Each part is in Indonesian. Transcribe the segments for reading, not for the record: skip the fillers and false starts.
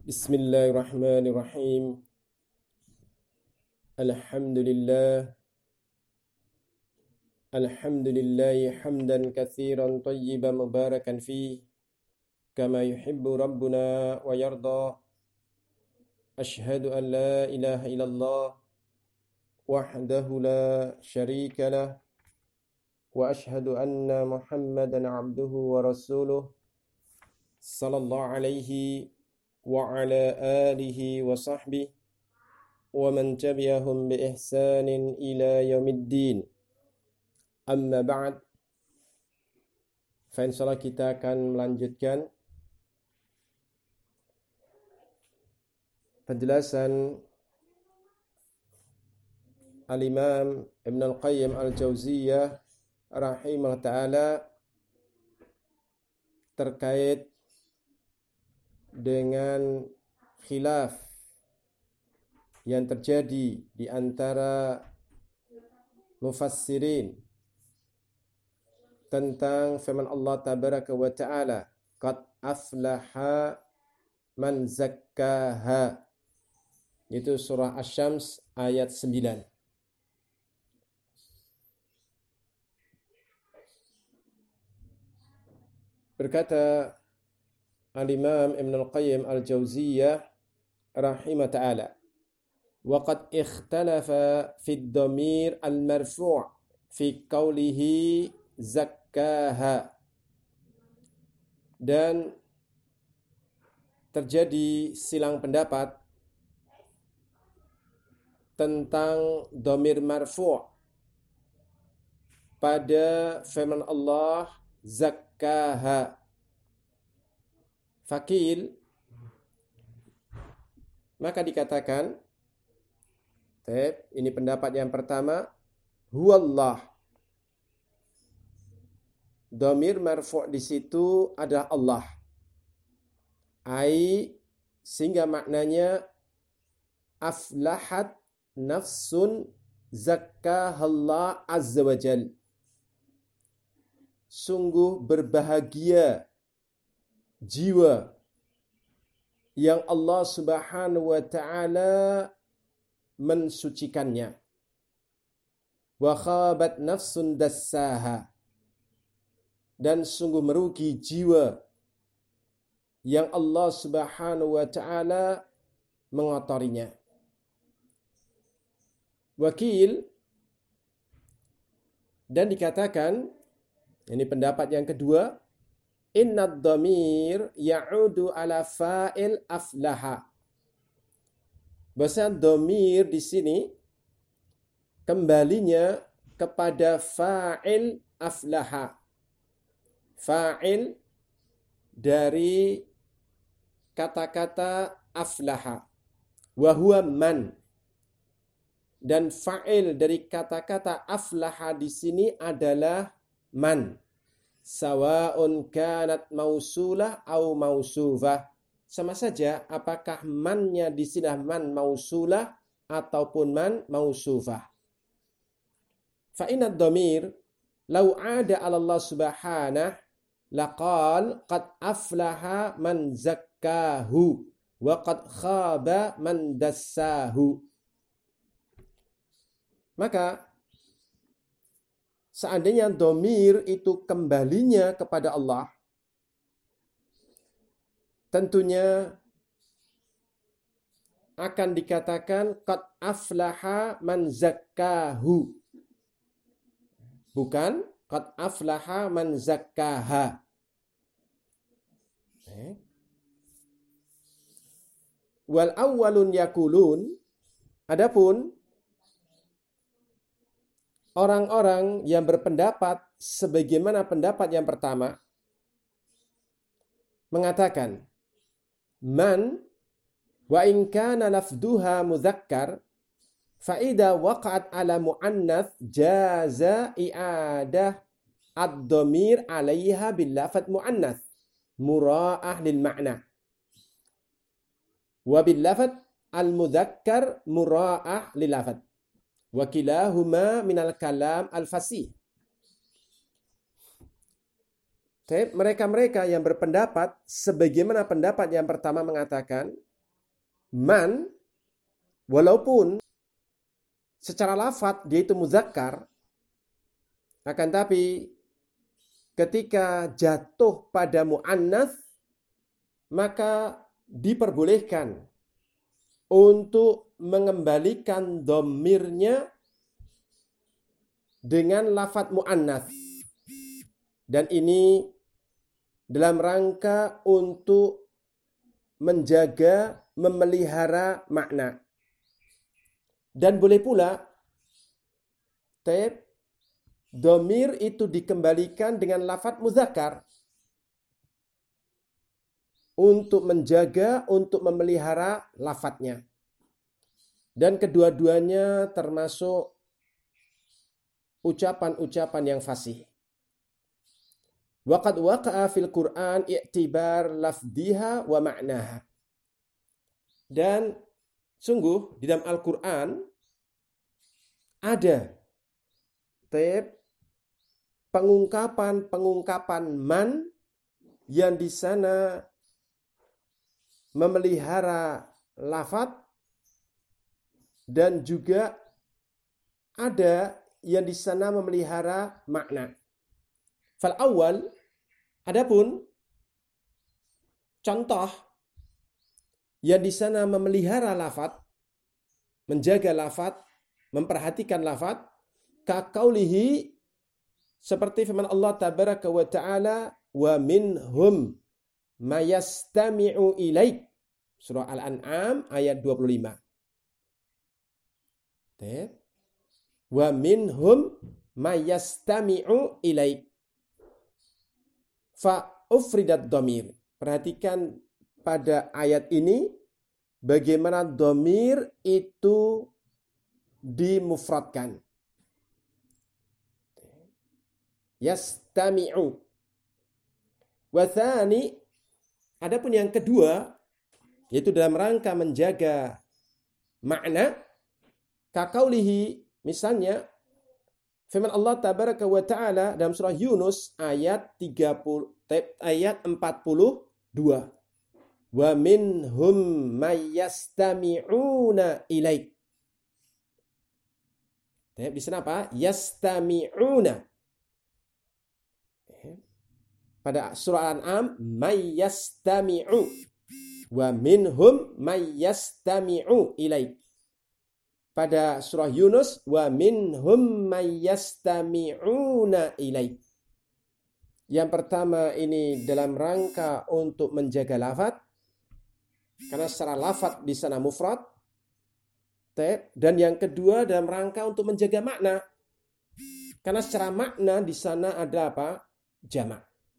Bismillahirrahmanirrahim. Alhamdulillah. Alhamdulillahi hamdan katsiran tayyiban mubarakan fi kama yuhibbu rabbuna wa yarda. Ashhadu an la ilaha illallah wahdahu la syarika lah wa ashhadu anna Muhammadan abduhu wa rasuluh sallallahu alaihi wa ala alihi wa sahbihi wa man tabi'ahum bi ihsanin ila yaumiddin. Amma ba'd. Insyaallah kita akan melanjutkan penjelasan Al-Imam Ibn Al-Qayyim Al-Jauziyah rahimahullah ta'ala terkait dengan khilaf yang terjadi di antara mufassirin tentang firman Allah tabaraka wa ta'ala, qad aflaha man zakkaha, itu surah Asy-Syams ayat 9. Berkata Al-Imam Ibn Al-Qayyim Al-Jauziyah rahimah ta'ala, wa qad ikhtalafa fi ad-dhamir al-marfu' fi qawlihi zakkaha, dan terjadi silang pendapat tentang dhamir marfu' pada firman Allah zakkaha. Fakil, maka dikatakan, ini pendapat yang pertama, huwallah. Dhamir marfu' di situ adalah Allah. Sehingga maknanya aflahat nafsun zakkahallah azza wa jal. Sungguh berbahagia jiwa yang Allah Subhanahu wa ta'ala mensucikannya. Wa khabat nafsun dassaha, dan sungguh merugi jiwa yang Allah Subhanahu wa ta'ala mengotorinya. Wakil, dan dikatakan, ini pendapat yang kedua, inna dhamir ya'udu ala fa'il aflaha. Bahasa dhamir di sini kembalinya kepada fa'il aflaha. Fa'il dari kata-kata aflaha. Wa huwa man. Dan fa'il dari kata-kata aflaha di sini adalah man. Sawa'un kanat mausulah au mausufah. Sama saja apakah mannya di sini man mausulah ataupun man mausufah. Fa inna dhamir law 'ada 'ala Allah subhanahu laqal qad aflaha man zakkahu wa qad khaba man dassahu. Maka seandainya dhamir itu kembalinya kepada Allah, tentunya akan dikatakan qad aflaha man zakkahu. Bukan qad aflaha man zakkaha. Wal awwalun yaqulun, adapun orang-orang yang berpendapat sebagaimana pendapat yang pertama mengatakan, man wa in kana lafduha mudzakkar fa idza waqa'at ala muannath jaza i'adah ad-dhamir 'alaiha bil lafadz muannath mura'ah lil ma'na wa bil lafadz al mudzakkar mura'ah lil lafadz wa kilahuma minal kalam al-fasih. Mereka-mereka yang berpendapat sebagaimana pendapat yang pertama mengatakan man, walaupun secara lafadz dia itu muzakkar, akan tapi ketika jatuh pada muannats maka diperbolehkan untuk mengembalikan dhamirnya dengan lafadz muannats. Dan ini dalam rangka untuk menjaga, memelihara makna. Dan boleh pula dhamir itu dikembalikan dengan lafadz muzakkar untuk menjaga, untuk memelihara lafadznya. Dan kedua-duanya termasuk ucapan-ucapan yang fasih. Waqad waqa'a fil Qur'an i'tibar lafdhiha wa ma'naha. Dan sungguh di dalam Al-Qur'an ada pengungkapan man yang di sana memelihara lafadz dan juga ada yang di sana memelihara makna. Fal awal, adapun contoh yang di sana memelihara lafadz, menjaga lafadz, memperhatikan lafadz, kaqaulihi, seperti firman Allah tabaraka wa ta'ala, wa minhum mayastami'u ilaik. Surah Al-An'am ayat 25. Wa minhum mayastami'u ilaik. Fa ufridat dhamir. Perhatikan pada ayat ini bagaimana dhamir itu dimufradkan. Yastami'u. Wa tsani, adapun yang kedua, yaitu dalam rangka menjaga makna, kaqaulihi, misalnya firman Allah tabaraka wa ta'ala dalam surah Yunus ayat 42. Wa minhum mayyastami'una ilaik. Di sana apa? Yastami'una. Pada surah Al-An'am, mayyastami'u. Wa minhum mayyastami'u ilaik. Pada surah Yunus, wa minhum mayyastami'una ilaik. Yang pertama ini dalam rangka untuk menjaga lafadz, karena secara lafadz di sana mufrad. Dan yang kedua dalam rangka untuk menjaga makna, karena secara makna di sana ada apa? Jamak.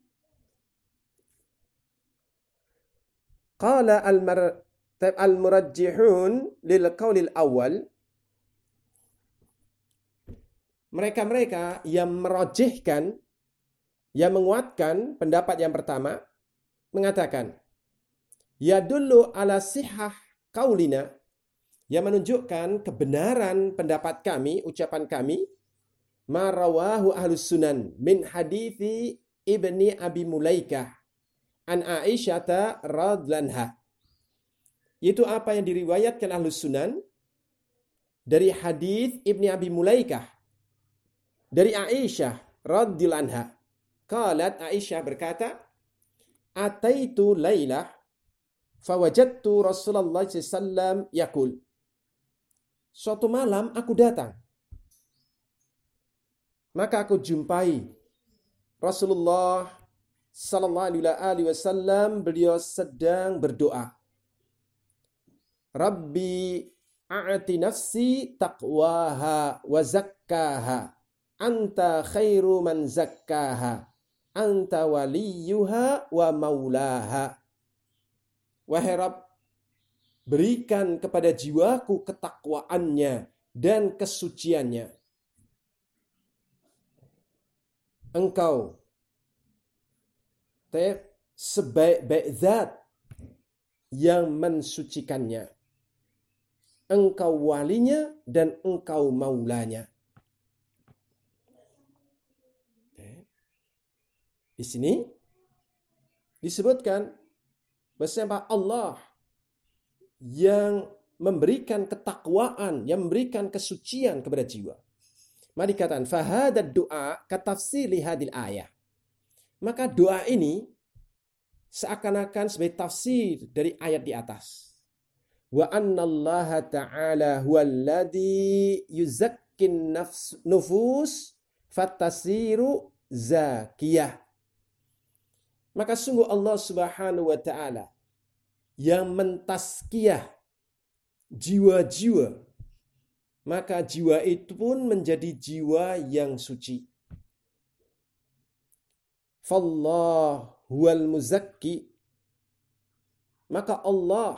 Qala al-murajjihun lil qaulil awal. Mereka-mereka yang merojihkan, yang menguatkan pendapat yang pertama, mengatakan, yadullu ala sihah qaulina, yang menunjukkan kebenaran pendapat kami, ucapan kami, ma rawahu ahlus sunan min hadithi ibni Abi Mulaikah an Aisyata radhlanha. Itu apa yang diriwayatkan ahlus sunan dari hadis Ibni Abi Mulaikah dari Aisyah radhiyallahu anha. Qalat, Aisyah berkata, ataitu Lailah fawajadtu Rasulullah sallallahu alaihi wasallam yaqul. Suatu malam aku datang, maka aku jumpai Rasulullah sallallahu alaihi wasallam, beliau sedang berdoa. Rabbi a'ti nafsi taqwaha wa zakkaha anta khairu man zakkaha anta waliyuha wa maulaha. Wahai Rabb, berikan kepada jiwaku ketakwaannya dan kesuciannya. Engkau sebaik-baik zat yang mensucikannya. Engkau walinya dan engkau maulanya. Di sini disebutkan bahwa Allah yang memberikan ketakwaan, yang memberikan kesucian kepada jiwa. Maka dikatakan fahadad doa katafsiri hadil ayah. Maka doa ini seakan-akan sebagai tafsir dari ayat di atas. Wa annallaha ta'ala huwallazi yuzakkin nufus fatasiru zakiyah. Maka sungguh Allah Subhanahu wa taala yang mentazkiyah jiwa-jiwa, maka jiwa itu pun menjadi jiwa yang suci. Fallahu huwal muzakki, maka Allah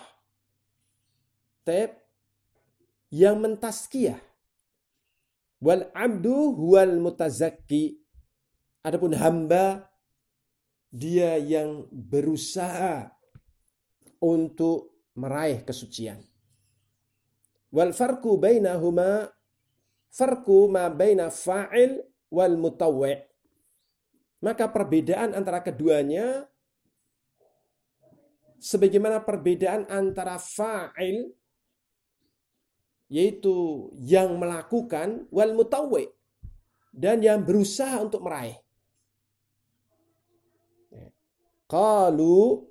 yang mentazkiyah. Wal abdu huwal mutazakki, adapun hamba dia yang berusaha untuk meraih kesucian. Wal farqu bainahuma farqu ma baina fa'il wal mutawwi'. Maka perbedaan antara keduanya sebagaimana perbedaan antara fa'il yaitu yang melakukan wal mutawwi' dan yang berusaha untuk meraih. Qalu,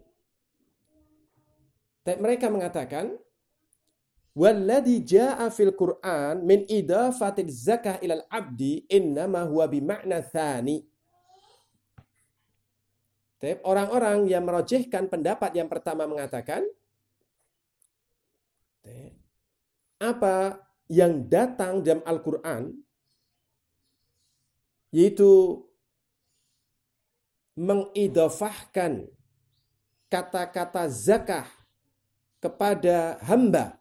mereka mengatakan walladzi jaa'a fil Qur'an min idafatil zakah ilal abdi innama huwa bima'na tsani. Orang-orang yang merojihkan pendapat yang pertama mengatakan apa yang datang dalam Al-Quran yaitu mengidhafahkan kata-kata zakah kepada hamba,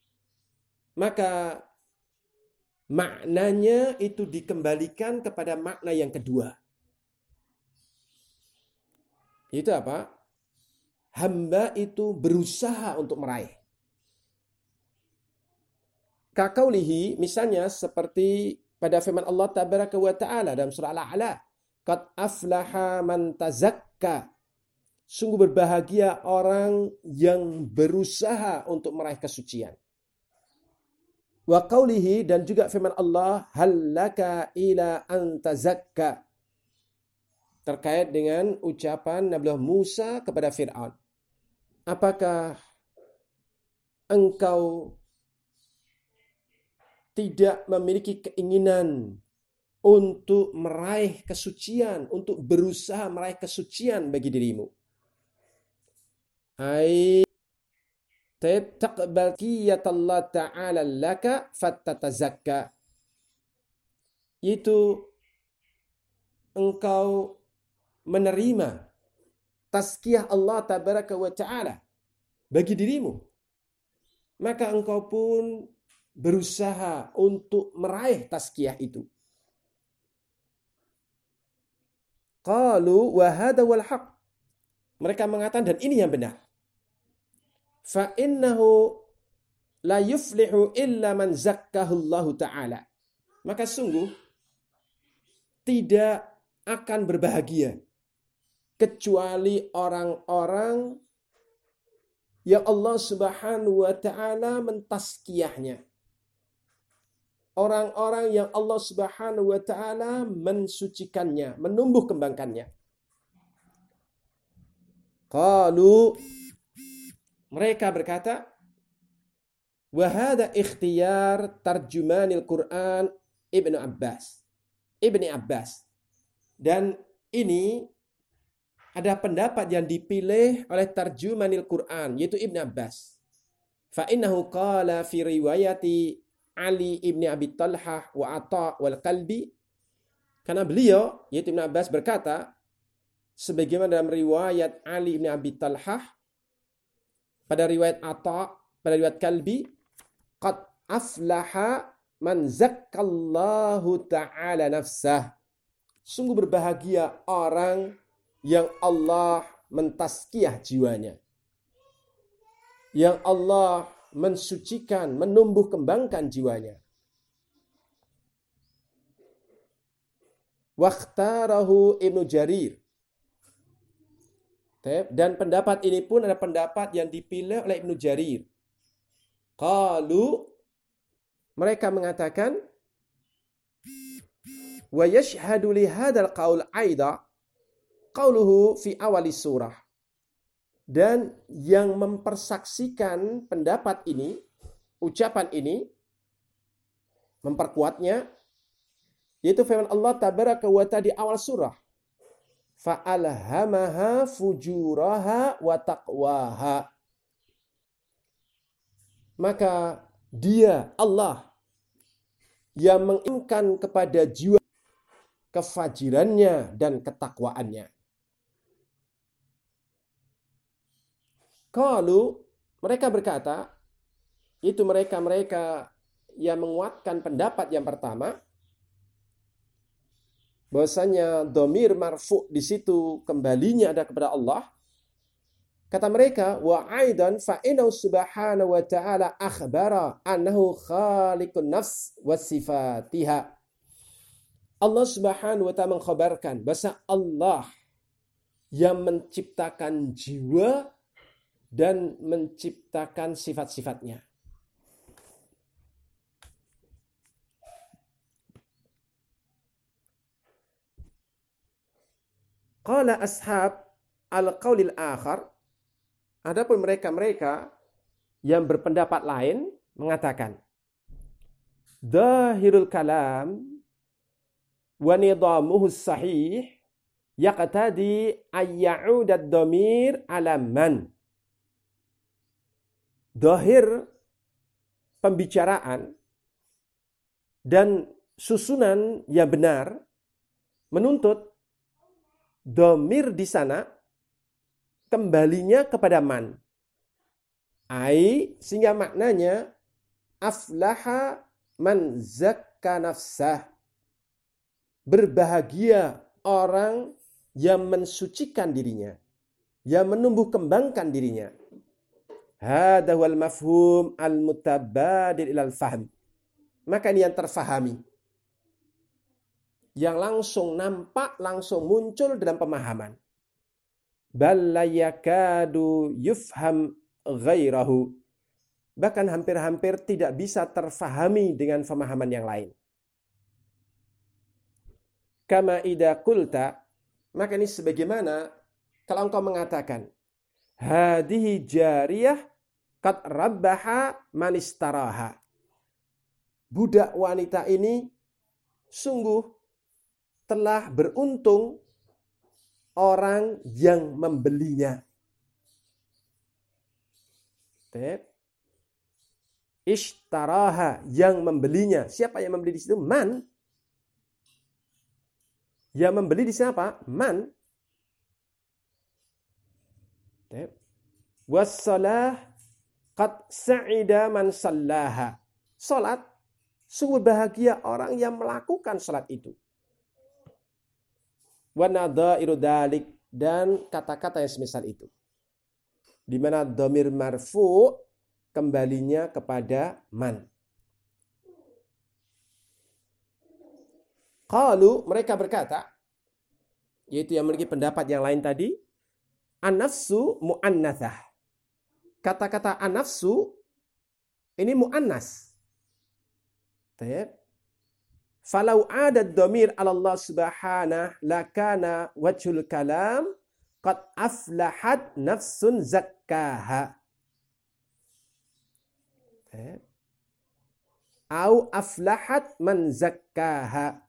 maka maknanya itu dikembalikan kepada makna yang kedua. Itu apa? Hamba itu berusaha untuk meraih. Kakaulihi, misalnya seperti pada firman Allah Tabaraka wa Ta'ala dalam surah Al-A'la, qad aflaha man tazakka. Sungguh berbahagia orang yang berusaha untuk meraih kesucian. Wa qaulihi, dan juga firman Allah, hallaka ila an tazakka. Terkait dengan ucapan Nabi Musa kepada Fir'aun. Apakah engkau tidak memiliki keinginan untuk meraih kesucian, untuk berusaha meraih kesucian bagi dirimu? Ai taqbal qiyatallah ta'ala laka fattatazakka. Itu engkau menerima tazkiyah Allah Tabaraka wa Ta'ala bagi dirimu, maka engkau pun berusaha untuk meraih tazkiyah itu. Qalu wa hadha wal haq. Mereka mengatakan dan ini yang benar. Fa innahu la yuflihu illa man zakkahu Allah Ta'ala. Maka sungguh tidak akan berbahagia kecuali orang-orang yang Allah Subhanahu wa Ta'ala mentazkiyahnya. Orang-orang yang Allah Subhanahu wa Ta'ala mensucikannya, menumbuh kembangkannya. Qalu, mereka berkata, wa hadha ikhtiyar tarjumanil Qur'an Ibnu Abbas. Dan ini ada pendapat yang dipilih oleh tarjumanil Quran, yaitu Ibn Abbas. Fa innahu qala fi riwayati Ali ibn Abi Talhah wa Atha wal Qalbi. Karena beliau, yaitu Ibn Abbas berkata, sebagaimana dalam riwayat Ali ibn Abi Talhah, pada riwayat Atha, pada riwayat Qalbi, qad aflaha man zakkallahu ta'ala nafsah. Sungguh berbahagia orang yang Allah mentazkiyah jiwanya. Yang Allah mensucikan, menumbuh kembangkan jiwanya. Wakhtarahu Ibnu Jarir. Dan pendapat ini pun adalah pendapat yang dipilih oleh Ibnu Jarir. Qalu, mereka mengatakan, wa yashhadu li hadzal qaul aida qauluhu fi awali surah. Dan yang mempersaksikan pendapat ini, ucapan ini, memperkuatnya, yaitu firman Allah tabaraka wa ta'ala di awal surah. Fa'alhamaha fujuraha wa taqwaha. Maka dia, Allah, yang mengilhamkan kepada jiwa kefajirannya dan ketakwaannya. Qalu, mereka berkata, itu mereka yang menguatkan pendapat yang pertama, bahwasanya dhamir marfu di situ kembalinya ada kepada Allah. Kata mereka, wa aidan fa innahu subhanahu wa ta'ala akhbara annahu khaliqun nafs wa sifatiha. Allah Subhanahu wa ta'ala mengkhabarkan bahwa Allah yang menciptakan jiwa dan menciptakan sifat-sifatnya. Qala ashab al-qaulil akhar. Adapun mereka yang berpendapat lain mengatakan, Zahirul kalam wa nidamuhu sahih yaqtadi ayya'ud ad-dhamir ala man. Zahir pembicaraan dan susunan yang benar menuntut dhamir di sana kembalinya kepada man. Sehingga maknanya aflaha man zakka nafsah. Berbahagia orang yang mensucikan dirinya, yang menumbuh kembangkan dirinya. Hadza wal mafhum al-mutabadir ilal fahm. Maka ini yang terfahami, yang langsung nampak, langsung muncul dalam pemahaman. Bal la yakadu yufham ghairahu. Bahkan hampir-hampir tidak bisa terfahami dengan pemahaman yang lain. Kama idza qulta, maka ini sebagaimana kalau engkau mengatakan, hadhihi jariyah qad rabbaha man istaraha. Budak wanita ini sungguh telah beruntung orang yang membelinya. Ishtaraha, yang membelinya. Siapa yang membeli di situ? Man. Yang membeli di siapa? Man. Wassalah qad sa'ida man sallaha. Salat, sungguh bahagia orang yang melakukan salat itu. Wa nadhairu dzalik, dan kata-kata yang semisal itu. Di mana dhamir marfu kembalinya kepada man. Qalu, mereka berkata, yaitu yang memiliki pendapat yang lain tadi, an-nafsu mu'annatsah. Kata-kata an-nafsu ini mu'annas. Falau ada dhamir ala Allah subhanahu lakana wajhul kalam qad aflahat nafsun zakkaha. Au aflahat man zakkaha.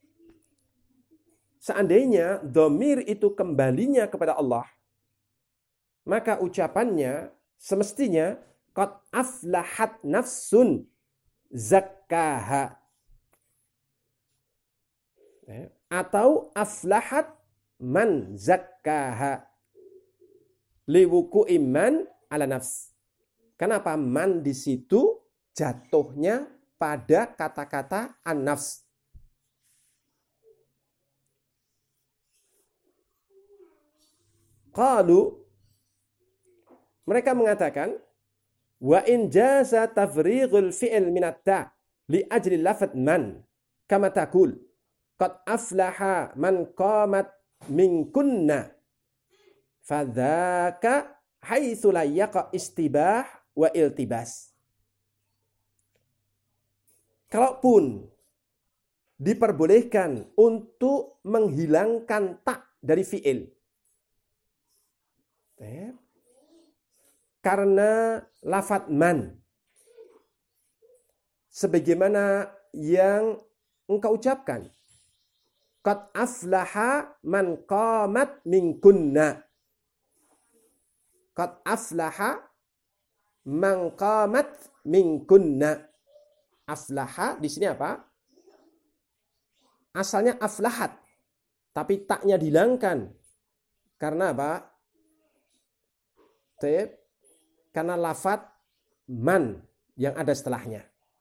Seandainya dhamir itu kembalinya kepada Allah, maka ucapannya semestinya qad aflahat nafsun zakkaha. Atau aflahat man zakkaha liwuku iman ala nafs. Kenapa man di situ jatuhnya pada kata-kata an-nafs? Qalu, mereka mengatakan, wa in jaza tafrighul fi'il minat ta li ajli lafad man kama taqul qad aflaha man qamat minkunna fadzaka haitsu la yaqa istibah wa iltibas. Kalaupun diperbolehkan untuk menghilangkan tak dari fi'il. Karena lafadz man. Sebagaimana yang engkau ucapkan. Qad aflaha man qamat minkunna. Qad aflaha man qamat minkunna. Aflaha di sini apa? Asalnya aflahat. Tapi taknya dihilangkan. Karena apa? Karena lafadz man yang ada setelahnya.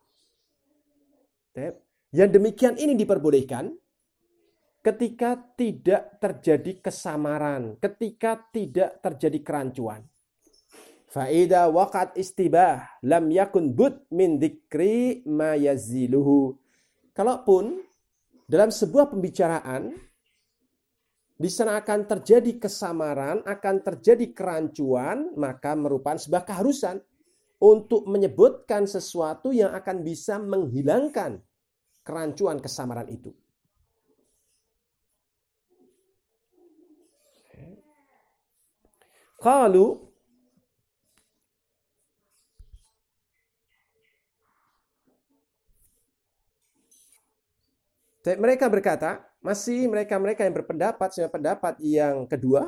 Yang demikian ini diperbolehkan ketika tidak terjadi kesamaran, ketika tidak terjadi kerancuan. Fa'idha waqat istibah lam yakun bud min dzikri ma yaziluhu. Kalaupun dalam sebuah pembicaraan di sana akan terjadi kesamaran, akan terjadi kerancuan, maka merupakan sebuah keharusan untuk menyebutkan sesuatu yang akan bisa menghilangkan kerancuan kesamaran itu. Qalu mereka berkata, masih mereka-mereka yang berpendapat, pendapat yang kedua,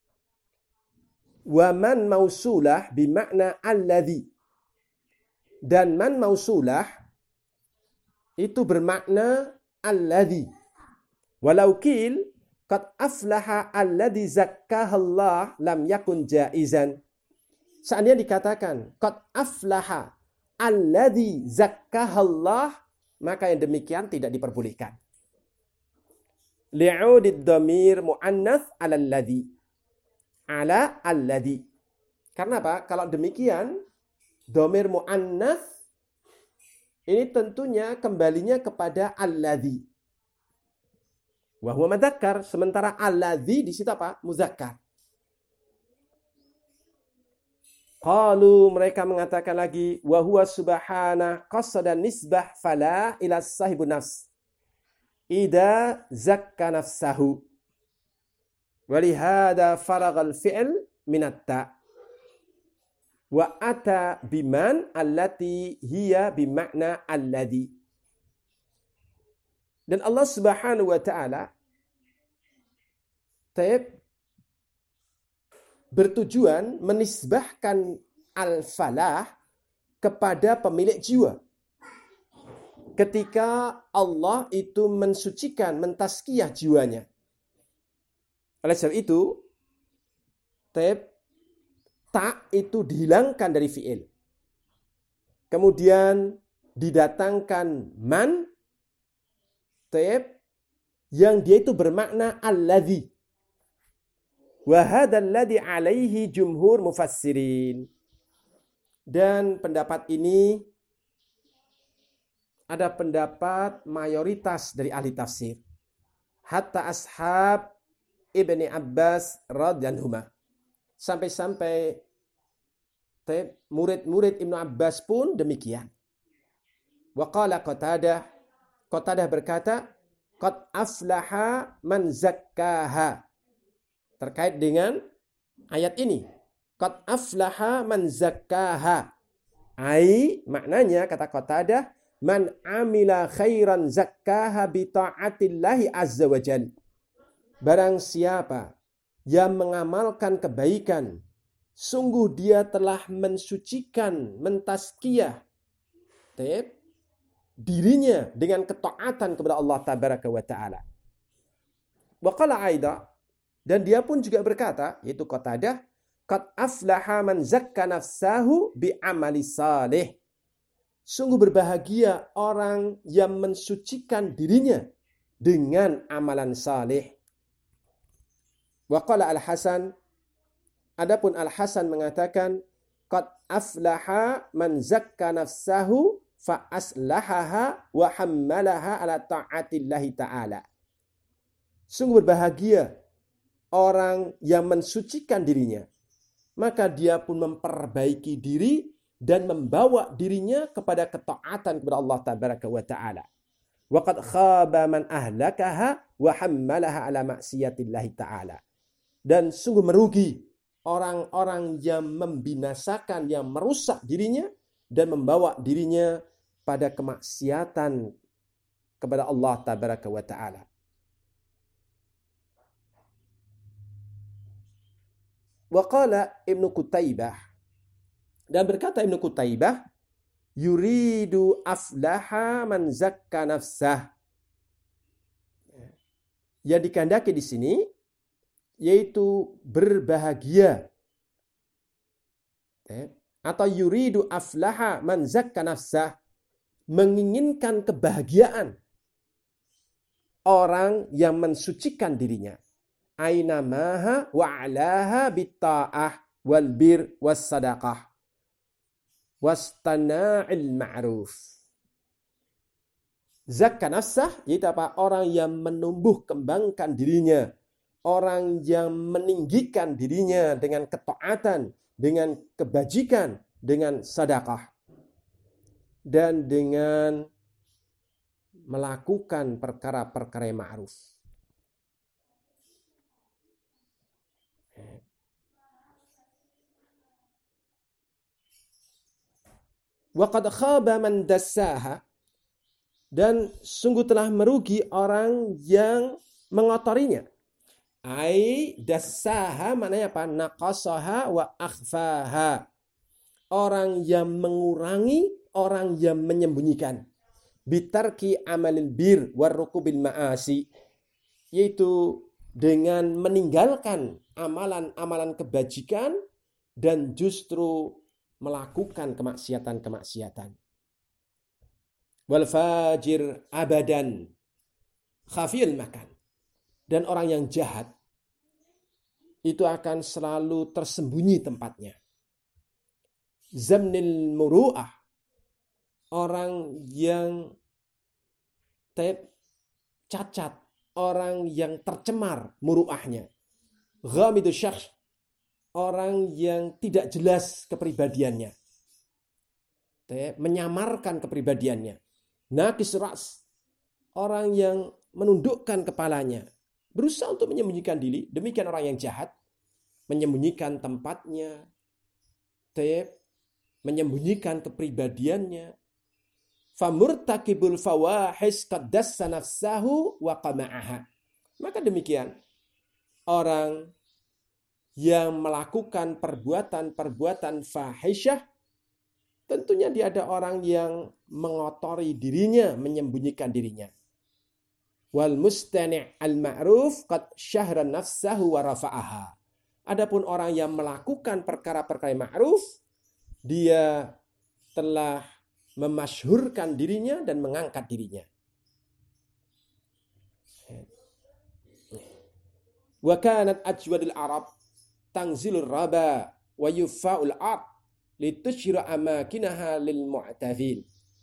wa man mausulah bimakna alladhi. Dan man mausulah itu bermakna alladhi. Walau qil qad aflaha alladhi zakkahallah lam yakun jaizan. Seandainya dikatakan qad aflaha alladhi zakkahallah, maka yang demikian tidak diperbolehkan. Li'udid dhamir mu'annats 'ala alladhi. Ala alladhi. Karena apa? Kalau demikian, dhamir mu'annats ini tentunya kembalinya kepada alladhi. Wa huwa madzakkar, sementara alladhi di situ apa? Muzakkar. Qalu, mereka mengatakan lagi, wa huwa subhana qasada nisbah fala ila sahibun nafs ida zakka nafsahu walihada faragal fi'l minatta wa ata biman allati hiya bimakna alladhi. Dan Allah Subhanahu wa taala bertujuan menisbahkan al-falah kepada pemilik jiwa. Ketika Allah itu mensucikan, mentazkiyah jiwanya. Oleh sebab itu, tak itu dihilangkan dari fi'il. Kemudian didatangkan man, yang dia itu bermakna alladhi. Wa hadzal ladzi alaihi jumhur mufassirin. Dan pendapat ini ada pendapat mayoritas dari ahli tafsir. Hatta ashab Ibni Abbas radhiyallahu anhu. Sampai-sampai murid-murid Ibnu Abbas pun demikian. Wa qala Qatadah. Qatadah berkata, qad aflaha man zakkaha. Terkait dengan ayat ini. Qad aflaha man zakkaha. Maknanya kata Qatadah, man amila khairan zakkaha bi ta'atillahi azza wa jalla. Barang siapa yang mengamalkan kebaikan, sungguh dia telah mensucikan, mentazkiyah dirinya dengan ketaatan kepada Allah tabaraka wa taala. Wa qala aida, dan dia pun juga berkata, yaitu Qatadah, qad aflaha man zakka nafsahu bi amali salih. Sungguh berbahagia orang yang mensucikan dirinya dengan amalan saleh. Wa qala Al-Hasan, adapun Al-Hasan mengatakan, qad aflaha man zakka nafsahu fa aslahaha wa hammalaha ala ta'atillahi ta'ala. Sungguh berbahagia orang yang mensucikan dirinya, maka dia pun memperbaiki diri dan membawa dirinya kepada ketaatan kepada Allah tabaraka wa taala. Wa qad khaba man ahlakaha wa hammalaha ala maksiatillah taala. Dan sungguh merugi orang-orang yang membinasakan, yang merusak dirinya dan membawa dirinya pada kemaksiatan kepada Allah tabaraka wa taala. Wa qala Ibnu Qutaibah, dan berkata Ibnu Qutaibah, yuridu aflaha man zakka nafsah. Yang dikehendaki di sini yaitu berbahagia, atau yuridu aflaha man zakka nafsah, menginginkan kebahagiaan orang yang mensucikan dirinya. Aina maha wa alaha bitta'ah wal bir was sadaqah wastana'il ma'ruf. Zakka nafsah yaitu apa? Orang yang menumbuh kembangkan dirinya, orang yang meninggikan dirinya dengan ketaatan, dengan kebajikan, dengan sedekah, dan dengan melakukan perkara-perkara yang ma'ruf. Wa qad khaba man dassaha, dan sungguh telah merugi orang yang mengotorinya. Ai dassaha maknanya apa? Naqasaha wa akhfaha. Orang yang mengurangi, orang yang menyembunyikan. Bitarki amalil bir warrukubil ma'asi, yaitu dengan meninggalkan amalan-amalan kebajikan dan justru melakukan kemaksiatan-kemaksiatan. Wal fajir abadan khafil makan. Dan orang yang jahat itu akan selalu tersembunyi tempatnya. Zamnil muru'ah, orang yang cacat, orang yang tercemar muru'ahnya. Ghamidu syakhs, orang yang tidak jelas kepribadiannya, menyamarkan kepribadiannya. Naqis ras, orang yang menundukkan kepalanya, berusaha untuk menyembunyikan diri. Demikian orang yang jahat, menyembunyikan tempatnya, menyembunyikan kepribadiannya. Famurtakibul fawahis qad dassa nafsahu wa qama'aha. Maka demikian orang yang melakukan perbuatan-perbuatan fahisyah, tentunya dia ada orang yang mengotori dirinya, menyembunyikan dirinya. Wal mustani' al ma'ruf qad syahra nafsahu wa rafa'aha. Adapun orang yang melakukan perkara-perkara ma'ruf, dia telah memasyhurkan dirinya dan mengangkat dirinya. Wa kanat ajwadul arab tangzilur raba wa yufa'ul ard litushira amakinaha lil mu'tafin.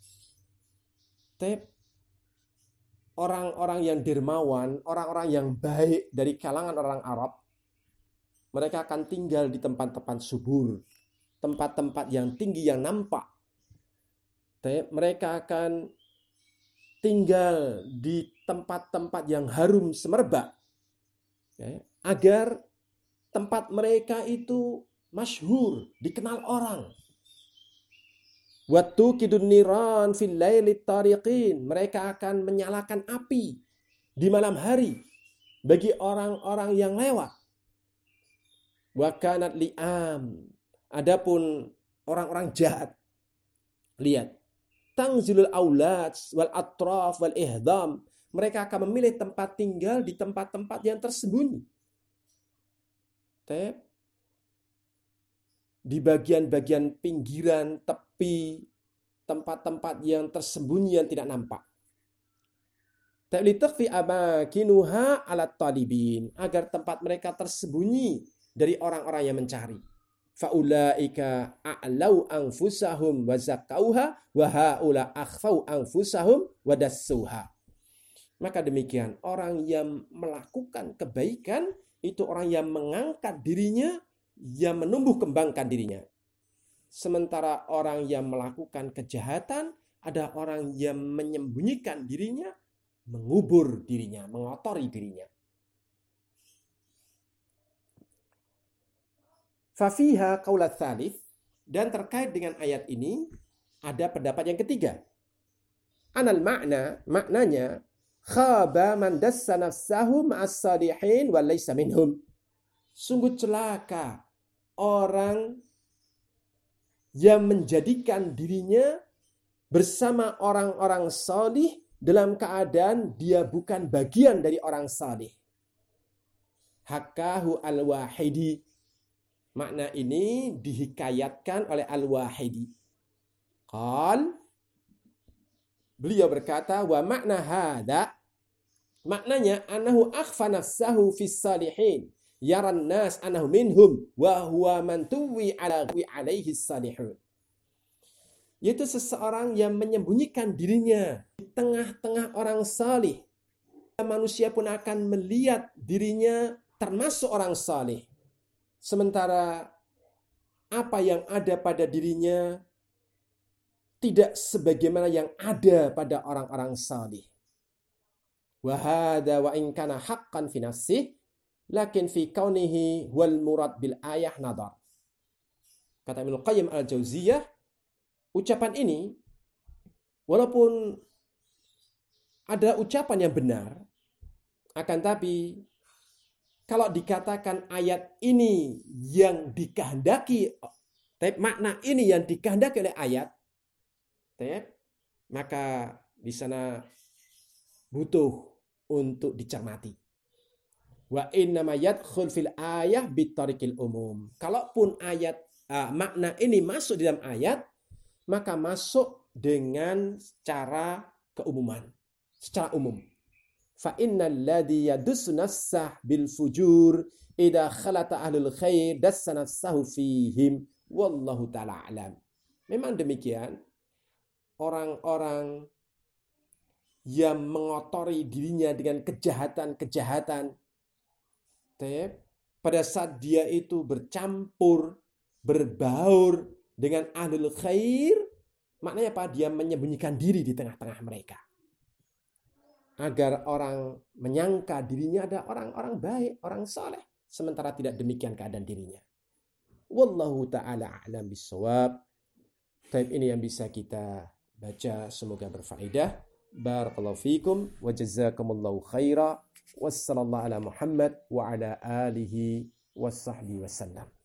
Orang-orang yang dermawan, orang-orang yang baik dari kalangan orang Arab, mereka akan tinggal di tempat-tempat subur, tempat-tempat yang tinggi yang nampak. Mereka akan tinggal di tempat-tempat yang harum semerbak, agar tempat mereka itu masyhur, dikenal orang. Wattu kidun niran fil lailit tariqin. Mereka akan menyalakan api di malam hari bagi orang-orang yang lewat. Wa kanat li'am. Adapun orang-orang jahat, lihat, tangzilul aulad wal atraf wal ihdam. Mereka akan memilih tempat tinggal di tempat-tempat yang tersembunyi. Di bagian-bagian pinggiran, tepi, tempat-tempat yang tersembunyi yang tidak nampak. Ta'litakfi amakinuha alat talibin, agar tempat mereka tersembunyi dari orang-orang yang mencari. Faulaika a'lau anfusahum wa zakauha wa haula akhfau anfusahum wa dassuha. Maka demikian, orang yang melakukan kebaikan itu orang yang mengangkat dirinya, yang menumbuh kembangkan dirinya. Sementara orang yang melakukan kejahatan, ada orang yang menyembunyikan dirinya, mengubur dirinya, mengotori dirinya. Fafiha qaulat tsalits, dan terkait dengan ayat ini ada pendapat yang ketiga. Anal maknanya khaba man dassa nafsahu ma'as salihin wa laysa minhum. Sungguh celaka orang yang menjadikan dirinya bersama orang-orang salih dalam keadaan dia bukan bagian dari orang salih. Hakahu al-Wahidi. Makna ini dihikayatkan oleh al-Wahidi. Beliau berkata, wa makna hada, maknanya anahu akhfa nafsahu fis salihin, yaran nas anahu minhum, wa huwa man tuwi alaihi salihun. Yaitu seseorang yang menyembunyikan dirinya di tengah-tengah orang salih. Manusia pun akan melihat dirinya termasuk orang salih. Sementara apa yang ada pada dirinya tidak sebagaimana yang ada pada orang-orang salih. Wa hadza wa in kana haqqan fi nafsihi lakin fi kaunihi wal murad bil ayah nadar. Kata Ibnu Qayyim al-Jauziyah, ucapan ini walaupun ada ucapan yang benar, akan tapi kalau dikatakan ayat ini yang dikehendaki, makna ini yang dikehendaki oleh ayat, maka di sana butuh untuk dicermati. Wa innama yadkhul fil ayah bitariqil umum. Kalaupun ayat makna ini masuk di dalam ayat, maka masuk dengan cara keumuman, secara umum. Fa innal ladzi yadussu nafsah bil fujur idza khalata ahlul khair dassa nafsahu fihim wallahu taala alam. Memang demikian, orang-orang yang mengotori dirinya dengan kejahatan-kejahatan, pada saat dia itu bercampur, berbaur dengan ahlul khair, maknanya apa? Dia menyembunyikan diri di tengah-tengah mereka. Agar orang menyangka dirinya ada orang-orang baik, orang saleh, sementara tidak demikian keadaan dirinya. Wallahu ta'ala a'lam bissawab. Ini yang bisa kita baca, semoga berfaedah. Barakallahu fikum wa jazakumullahu khaira. Wassallallahu ala Muhammad wa ala alihi wa sahbihi wasallam.